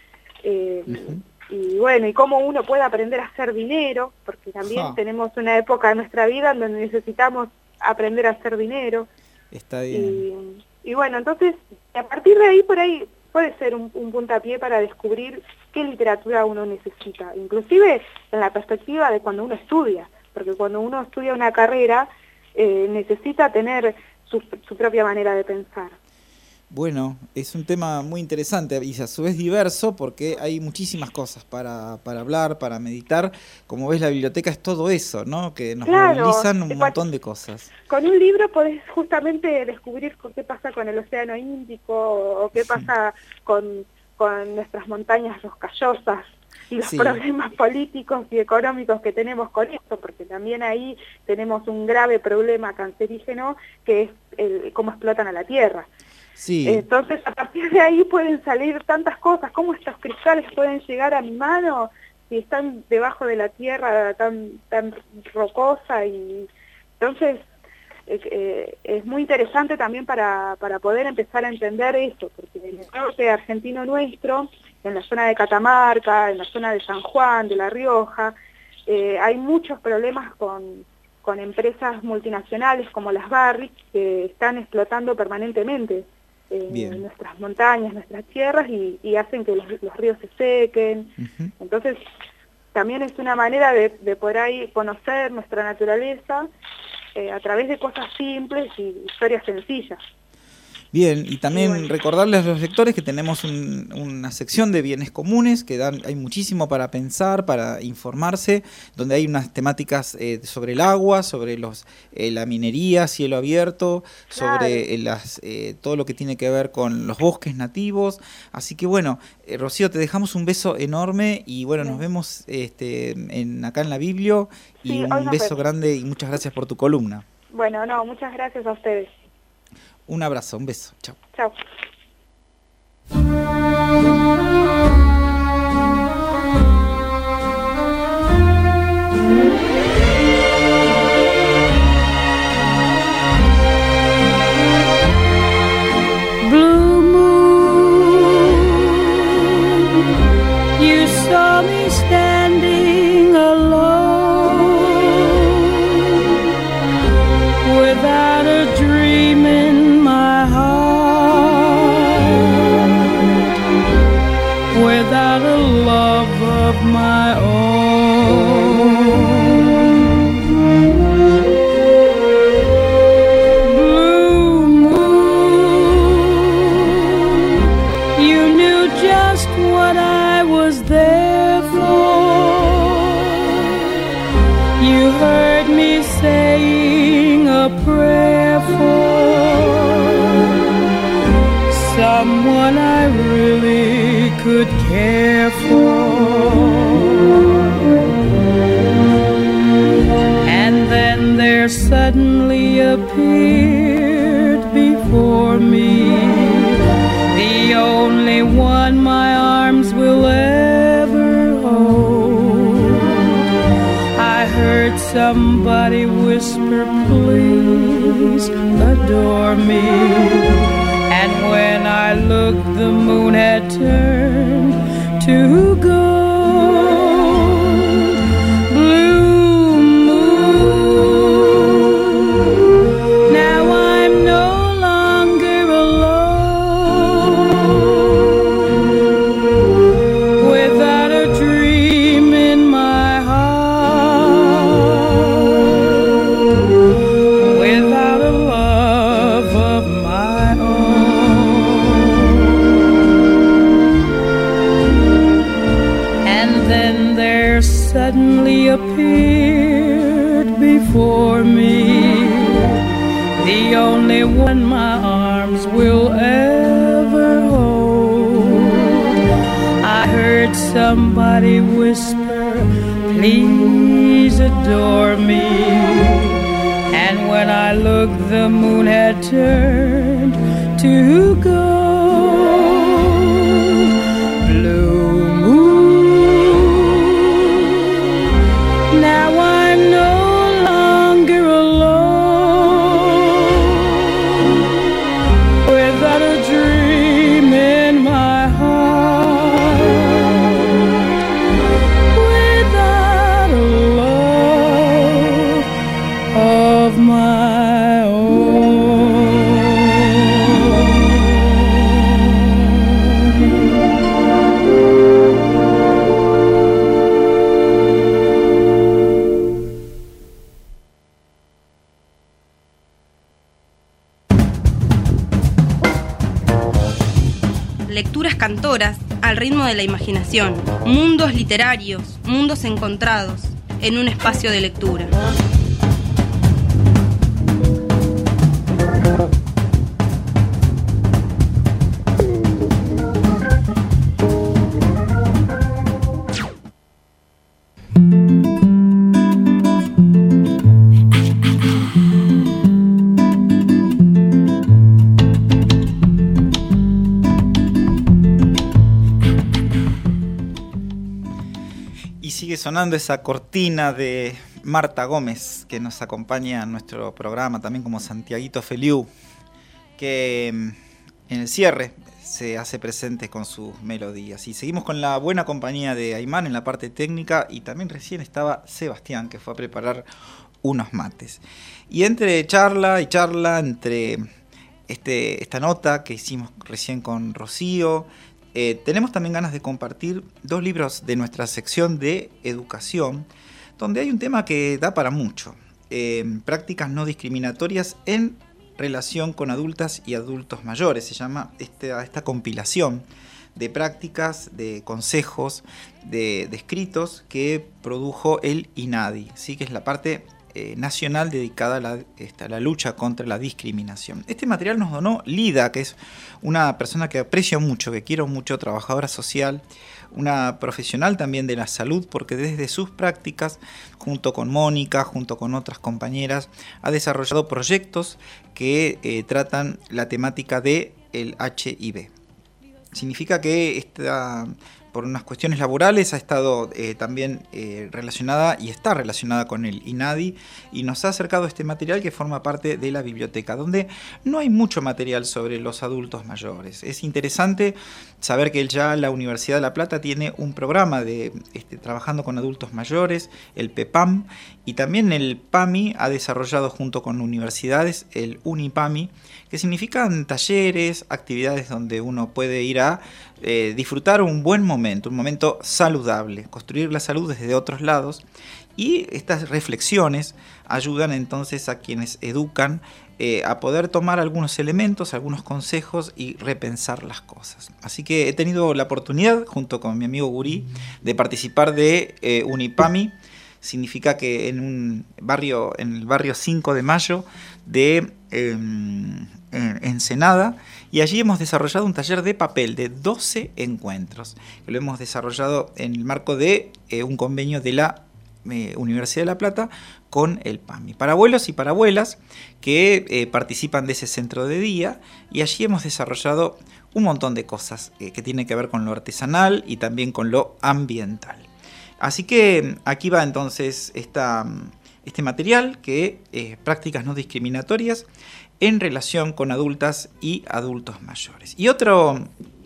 y bueno, y cómo uno puede aprender a hacer dinero, porque también tenemos una época de nuestra vida en donde necesitamos aprender a hacer dinero. Está bien. Y bueno, entonces, a partir de ahí, por ahí puede ser un puntapié para descubrir qué literatura uno necesita, inclusive en la perspectiva de cuando uno estudia, porque cuando uno estudia una carrera, necesita tener su propia manera de pensar. Bueno, es un tema muy interesante y a su vez diverso porque hay muchísimas cosas para hablar, para meditar. Como ves, la biblioteca es todo eso, ¿no? Que nos movilizan un montón de cosas. Con un libro podés justamente descubrir qué pasa con el Océano Índico o qué pasa con nuestras montañas rocallosas y los problemas políticos y económicos que tenemos con esto, porque también ahí tenemos un grave problema cancerígeno que es cómo explotan a la tierra. Sí. Entonces, a partir de ahí pueden salir tantas cosas, cómo estos cristales pueden llegar a mi mano si están debajo de la tierra tan rocosa, y entonces es muy interesante también para poder empezar a entender eso, porque en el norte argentino nuestro, en la zona de Catamarca, en la zona de San Juan, de La Rioja, hay muchos problemas con empresas multinacionales como las Barrick que están explotando permanentemente nuestras montañas, nuestras tierras y hacen que los ríos se sequen. Entonces también es una manera de poder ahí conocer nuestra naturaleza a través de cosas simples y historias sencillas. Bien, y también recordarles a los lectores que tenemos una sección de bienes comunes, que hay muchísimo para pensar, para informarse, donde hay unas temáticas sobre el agua, sobre la minería, cielo abierto, sobre todo lo que tiene que ver con los bosques nativos. Así que bueno, Rocío, te dejamos un beso enorme y bueno, nos vemos acá en la Biblio, y un beso grande y muchas gracias por tu columna. Bueno, muchas gracias a ustedes. Un abrazo, un beso. Chao. Chao. Blue moon, you saw me standing alone without a dream in my heart. heard me saying a prayer for someone I really could care for. And then there suddenly appeared before me the only one my arms will ever hold. I heard somebody whisper, please adore me. And when I looked, the moon had turned to gold. Blue moon, now I'm no longer alone, without a dream in my heart, without a love of my own. And then there suddenly appeared before me the only one my arms will ever hold. I heard somebody whisper, please adore me. And when I looked, the moon had turned to gold. Blue moon, now I'm no longer alone, without a dream in my heart, without a love of my own. Lecturas cantoras al ritmo de la imaginación, mundos literarios, mundos encontrados en un espacio de lectura. Sonando esa cortina de Marta Gómez, que nos acompaña en nuestro programa, también como Santiaguito Feliu, que en el cierre se hace presente con sus melodías. Y seguimos con la buena compañía de Aymán en la parte técnica, y también recién estaba Sebastián, que fue a preparar unos mates. Y entre charla y charla, entre esta nota que hicimos recién con Rocío, tenemos también ganas de compartir dos libros de nuestra sección de educación, donde hay un tema que da para mucho. Prácticas no discriminatorias en relación con adultas y adultos mayores. Se llama esta compilación de prácticas, de consejos, de escritos que produjo el INADI, ¿sí? Que es la parte nacional dedicada a la lucha contra la discriminación. Este material nos donó Lida, que es una persona que aprecio mucho, que quiero mucho, trabajadora social, una profesional también de la salud, porque desde sus prácticas, junto con Mónica, junto con otras compañeras, ha desarrollado proyectos que tratan la temática del HIV. Significa que por unas cuestiones laborales ha estado también relacionada y está relacionada con el INADI, y nos ha acercado este material que forma parte de la biblioteca, donde no hay mucho material sobre los adultos mayores. Es interesante saber que ya la Universidad de La Plata tiene un programa de trabajando con adultos mayores, el PEPAM, y también el PAMI ha desarrollado junto con universidades el UNIPAMI, que significan talleres, actividades donde uno puede ir a disfrutar un buen momento, un momento saludable, construir la salud desde otros lados, y estas reflexiones ayudan entonces a quienes educan a poder tomar algunos elementos, algunos consejos y repensar las cosas. Así que he tenido la oportunidad, junto con mi amigo Gurí, de participar de Unipami, significa que en el barrio 5 de Mayo de Ensenada, y allí hemos desarrollado un taller de papel de 12 encuentros, que lo hemos desarrollado en el marco de un convenio de la Universidad de La Plata con el PAMI, para abuelos y para abuelas que participan de ese centro de día, y allí hemos desarrollado un montón de cosas que tienen que ver con lo artesanal y también con lo ambiental. Así que aquí va entonces este material que es prácticas no discriminatorias en relación con adultas y adultos mayores. Y otra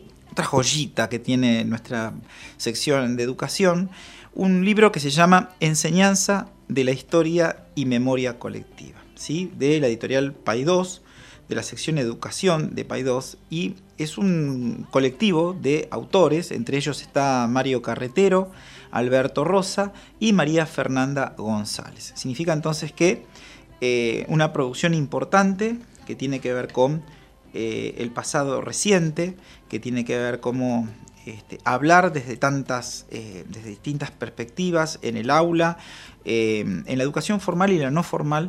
joyita que tiene nuestra sección de educación, un libro que se llama Enseñanza de la Historia y Memoria Colectiva, ¿sí? De la editorial Paidós, de la sección Educación de Paidós, y es un colectivo de autores, entre ellos está Mario Carretero, Alberto Rosa y María Fernanda González. Significa entonces que una producción importante que tiene que ver con el pasado reciente, que tiene que ver cómo hablar desde distintas perspectivas en el aula, en la educación formal y la no formal,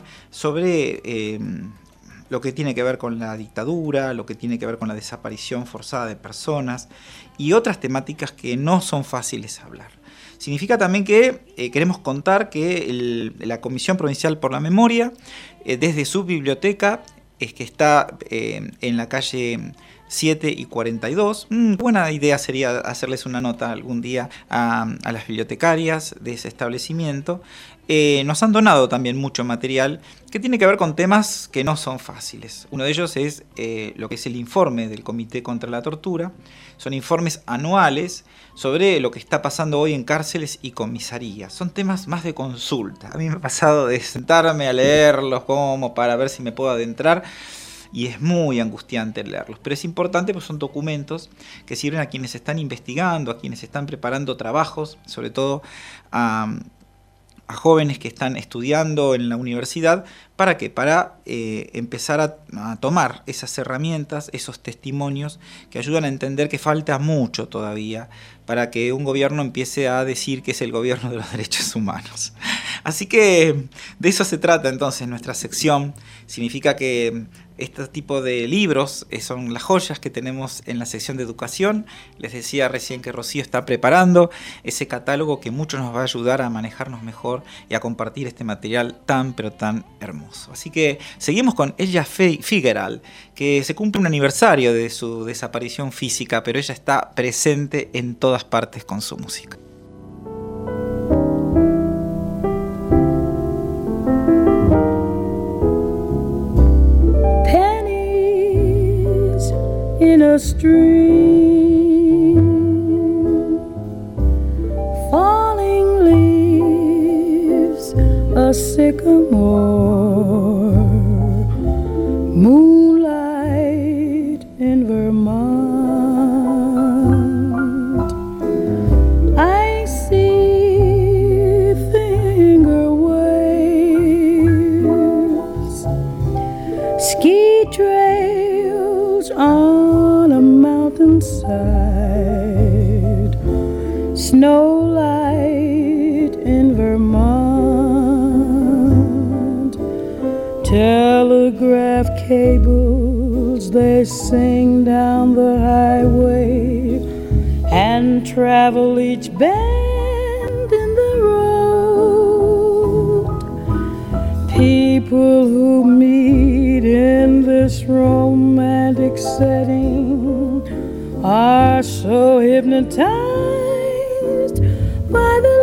sobre lo que tiene que ver con la dictadura, lo que tiene que ver con la desaparición forzada de personas y otras temáticas que no son fáciles de hablar. Significa también que queremos contar que la Comisión Provincial por la Memoria, desde su biblioteca, que está en la calle 7 y 42. Buena idea sería hacerles una nota algún día a las bibliotecarias de ese establecimiento. Nos han donado también mucho material que tiene que ver con temas que no son fáciles. Uno de ellos es lo que es el informe del Comité contra la Tortura. Son informes anuales sobre lo que está pasando hoy en cárceles y comisarías. Son temas más de consulta. A mí me ha pasado de sentarme a leerlos como para ver si me puedo adentrar, y es muy angustiante leerlos, pero es importante porque son documentos que sirven a quienes están investigando, a quienes están preparando trabajos, sobre todo a jóvenes que están estudiando en la universidad. ¿Para qué? Para empezar a tomar esas herramientas, esos testimonios que ayudan a entender que falta mucho todavía para que un gobierno empiece a decir que es el gobierno de los derechos humanos. Así que de eso se trata entonces nuestra sección. Significa que este tipo de libros son las joyas que tenemos en la sección de educación. Les decía recién que Rocío está preparando ese catálogo que mucho nos va a ayudar a manejarnos mejor y a compartir este material tan pero tan hermoso. Así que seguimos con Ella Fitzgerald, que se cumple un aniversario de su desaparición física, pero ella está presente en todas partes con su música. In a stream, falling leaves, a sycamore, moonlight in Vermont. I see finger waves, ski trails on a mountainside, snowlight in Vermont. Telegraph cables, they sing down the highway and travel each bend in the road. People who meet in this romantic setting are so hypnotized by the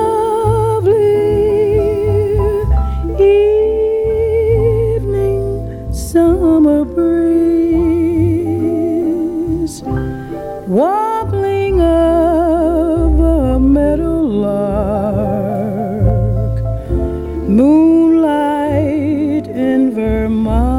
lovely evening summer breeze, warbling of a meadowlark, moonlight in Vermont.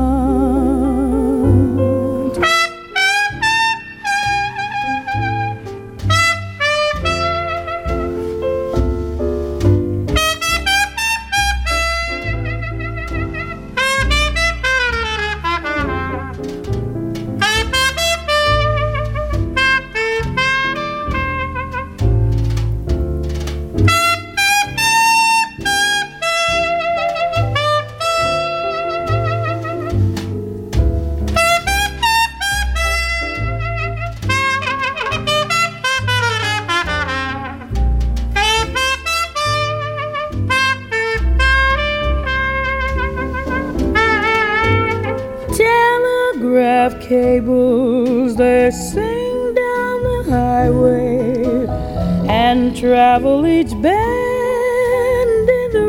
cables, they sing down the highway and travel each bend in the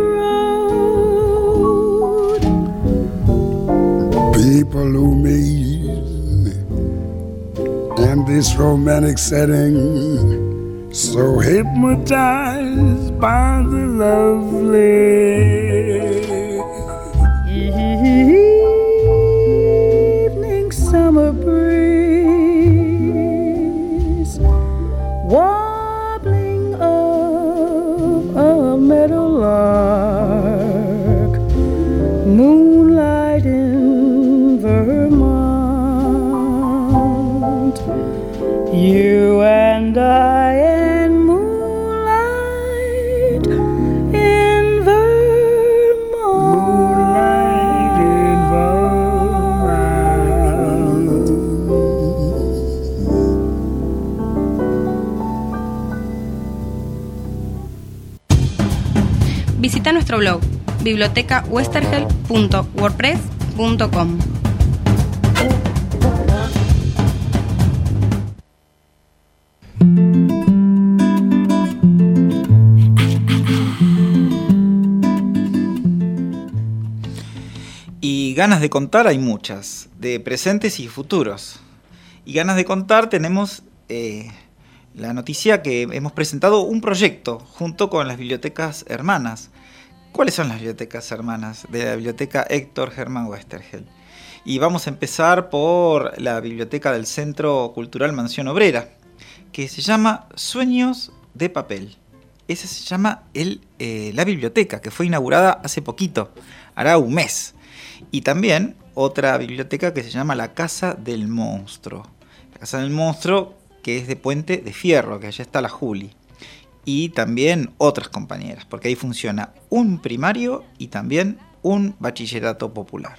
road. People who meet in this romantic setting, so hypnotized by the lovely evening summer breeze, warbling of a meadowlark, moonlight in Vermont, you and I and moonlight in Vermont. Moonlight in Vermont. Visita nuestro blog bibliotecawestergel.wordpress.com. Y ganas de contar hay muchas, de presentes y futuros. Y ganas de contar tenemos la noticia que hemos presentado un proyecto junto con las bibliotecas hermanas. ¿Cuáles son las bibliotecas hermanas de la biblioteca Héctor Germán Westergel? Y vamos a empezar por la biblioteca del Centro Cultural Mansión Obrera, que se llama Sueños de Papel. Esa se llama la biblioteca, que fue inaugurada hace poquito, hará un mes. Y también otra biblioteca que se llama La Casa del Monstruo. La Casa del Monstruo, que es de Puente de Fierro, que allá está la Juli. Y también otras compañeras, porque ahí funciona un primario y también un bachillerato popular.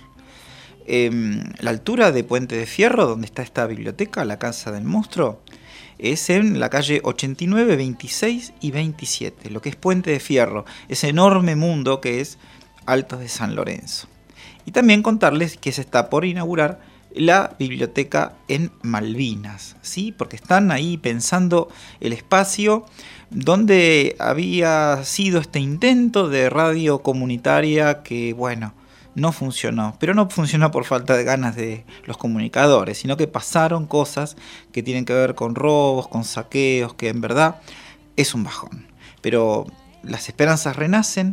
La altura de Puente de Fierro, donde está esta biblioteca, la Casa del Monstruo, es en la calle 89, 26 y 27, lo que es Puente de Fierro, ese enorme mundo que es Altos de San Lorenzo. Y también contarles que se está por inaugurar la biblioteca en Malvinas, ¿sí? Porque están ahí pensando el espacio donde había sido este intento de radio comunitaria que, bueno, no funcionó. Pero no funcionó por falta de ganas de los comunicadores, sino que pasaron cosas que tienen que ver con robos, con saqueos, que en verdad es un bajón. Pero las esperanzas renacen,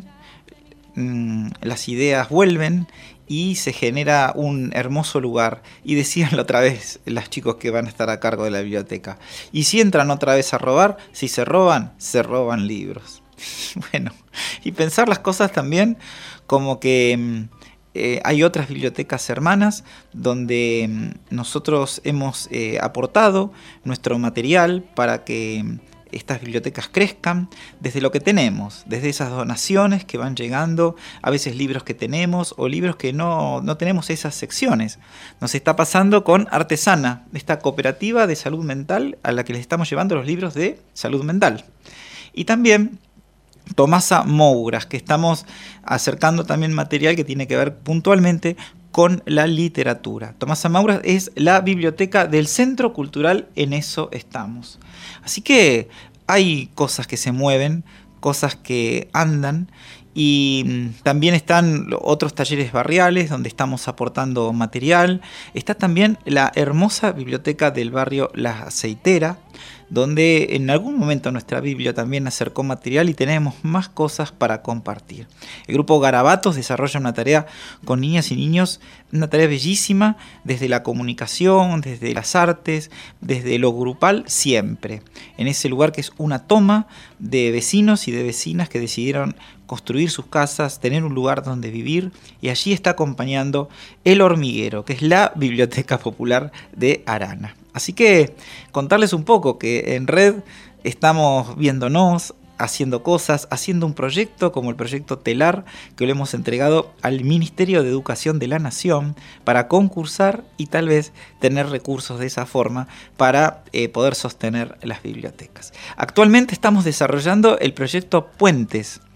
las ideas vuelven y se genera un hermoso lugar. Y decíanlo otra vez los chicos que van a estar a cargo de la biblioteca. Y si entran otra vez a robar, si se roban libros. Bueno, y pensar las cosas también como que hay otras bibliotecas hermanas donde nosotros hemos aportado nuestro material para que estas bibliotecas crezcan desde lo que tenemos, desde esas donaciones que van llegando, a veces libros que tenemos o libros que no tenemos esas secciones. Nos está pasando con Artesana, esta cooperativa de salud mental a la que les estamos llevando los libros de salud mental. Y también Tomasa Mouras, que estamos acercando también material que tiene que ver puntualmente con la literatura. Tomasa Mouras es la biblioteca del Centro Cultural En Eso Estamos. Así que hay cosas que se mueven, cosas que andan, y también están otros talleres barriales donde estamos aportando material. Está también la hermosa biblioteca del barrio La Aceitera, donde en algún momento nuestra Biblia también acercó material y tenemos más cosas para compartir. El grupo Garabatos desarrolla una tarea con niñas y niños, una tarea bellísima, desde la comunicación, desde las artes, desde lo grupal, siempre. En ese lugar que es una toma de vecinos y de vecinas que decidieron construir sus casas, tener un lugar donde vivir, y allí está acompañando El Hormiguero, que es la biblioteca popular de Arana. Así que contarles un poco que en red estamos viéndonos, haciendo cosas, haciendo un proyecto como el proyecto Telar, que lo hemos entregado al Ministerio de Educación de la Nación para concursar y tal vez tener recursos de esa forma para poder sostener las bibliotecas. Actualmente estamos desarrollando el proyecto Puentes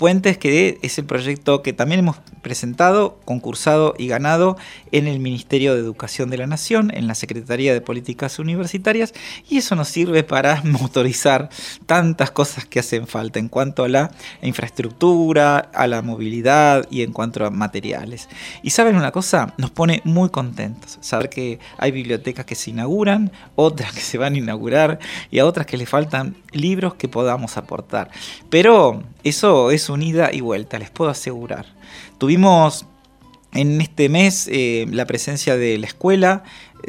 Puentes, que es el proyecto que también hemos presentado, concursado y ganado en el Ministerio de Educación de la Nación, en la Secretaría de Políticas Universitarias, y eso nos sirve para motorizar tantas cosas que hacen falta en cuanto a la infraestructura, a la movilidad y en cuanto a materiales. Y ¿saben una cosa? Nos pone muy contentos saber que hay bibliotecas que se inauguran, otras que se van a inaugurar y a otras que le faltan libros que podamos aportar. Pero eso es un ida y vuelta, les puedo asegurar. Tuvimos en este mes la presencia de la escuela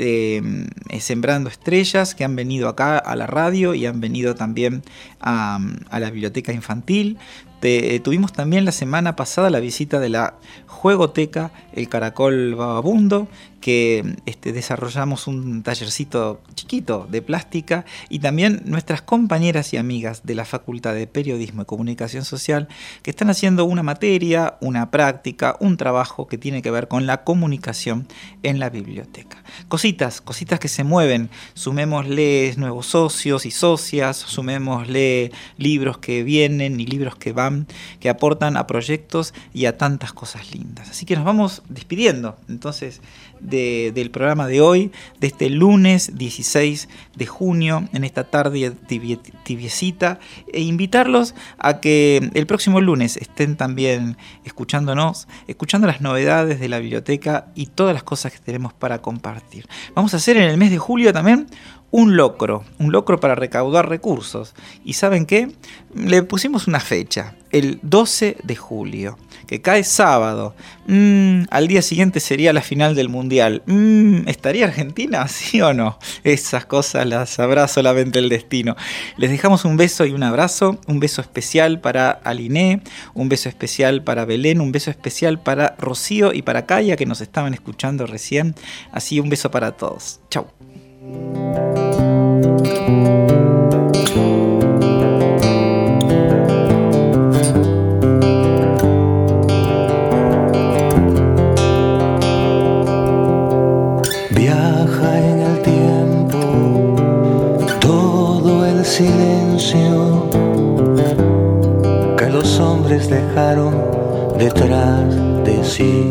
Sembrando Estrellas, que han venido acá a la radio y han venido también a la biblioteca infantil. Tuvimos también la semana pasada la visita de la Juegoteca El Caracol Vagabundo, que desarrollamos un tallercito chiquito de plástica, y también nuestras compañeras y amigas de la Facultad de Periodismo y Comunicación Social, que están haciendo una materia, una práctica, un trabajo que tiene que ver con la comunicación en la biblioteca. Cositas que se mueven. Sumémosle nuevos socios y socias, sumémosle libros que vienen y libros que van, que aportan a proyectos y a tantas cosas lindas. Así que nos vamos despidiendo entonces del programa de hoy, de este lunes 16 de junio, en esta tarde tibiecita, e invitarlos a que el próximo lunes estén también escuchando las novedades de la biblioteca y todas las cosas que tenemos para compartir. Vamos a hacer en el mes de julio también un locro para recaudar recursos. ¿Y saben qué? Le pusimos una fecha, el 12 de julio, que cae sábado. Al día siguiente sería la final del Mundial. ¿Estaría Argentina, sí o no? Esas cosas las sabrá solamente el destino. Les dejamos un beso y un abrazo, un beso especial para Aliné, un beso especial para Belén, un beso especial para Rocío y para Kaya, que nos estaban escuchando recién. Así, un beso para todos. Chau. Viaja en el tiempo todo el silencio que los hombres dejaron detrás de sí.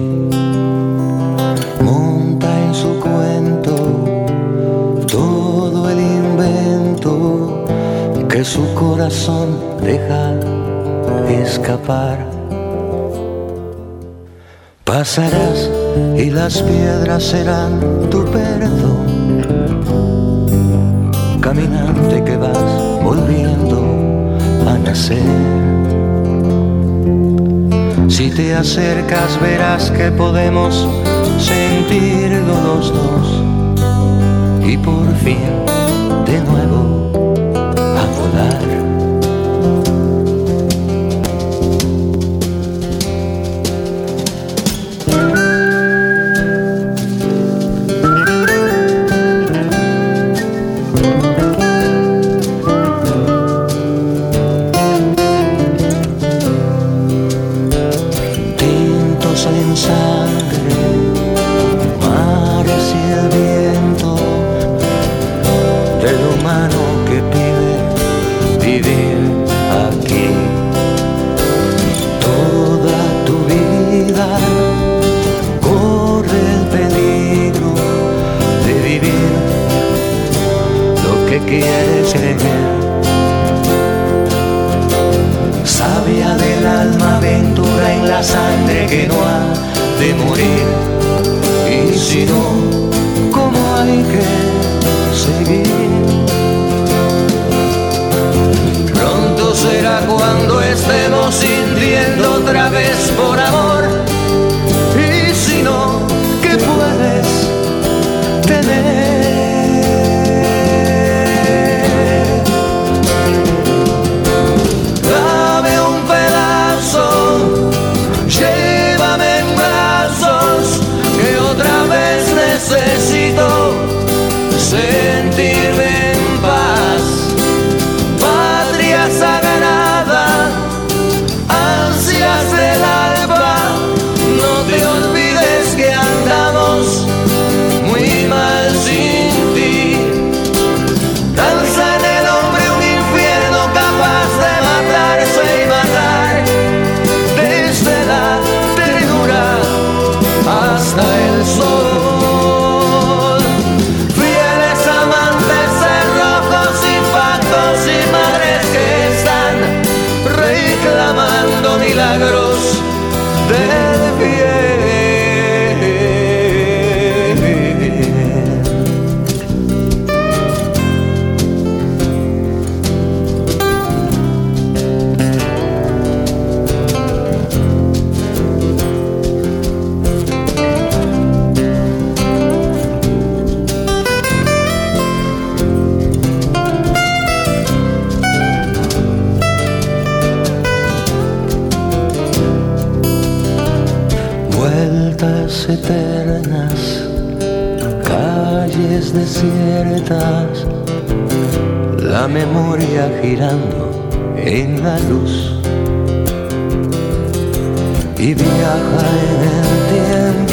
Monta en su cuento todo el invento que su corazón deja escapar. Pasarás y las piedras serán tu perdón, caminante que vas volviendo a nacer. Si te acercas verás que podemos sentirlo los dos y por fin de nuevo a volar. En sangre, mares y el viento del humano que pide vivir aquí. Toda tu vida corre el peligro de vivir lo que quieres creer. Sabia del alma, aventura en la sangre que no ha de morir. Y si no, ¿cómo hay que seguir? Pronto será cuando estemos sintiendo otra vez por amor. Y si no, ¿qué puedes tener? Llévame en brazos, que otra vez necesito sentirme en paz. Patria sagrada, ansias del alba, puertas eternas, calles desiertas, la memoria girando en la luz y viaja en el tiempo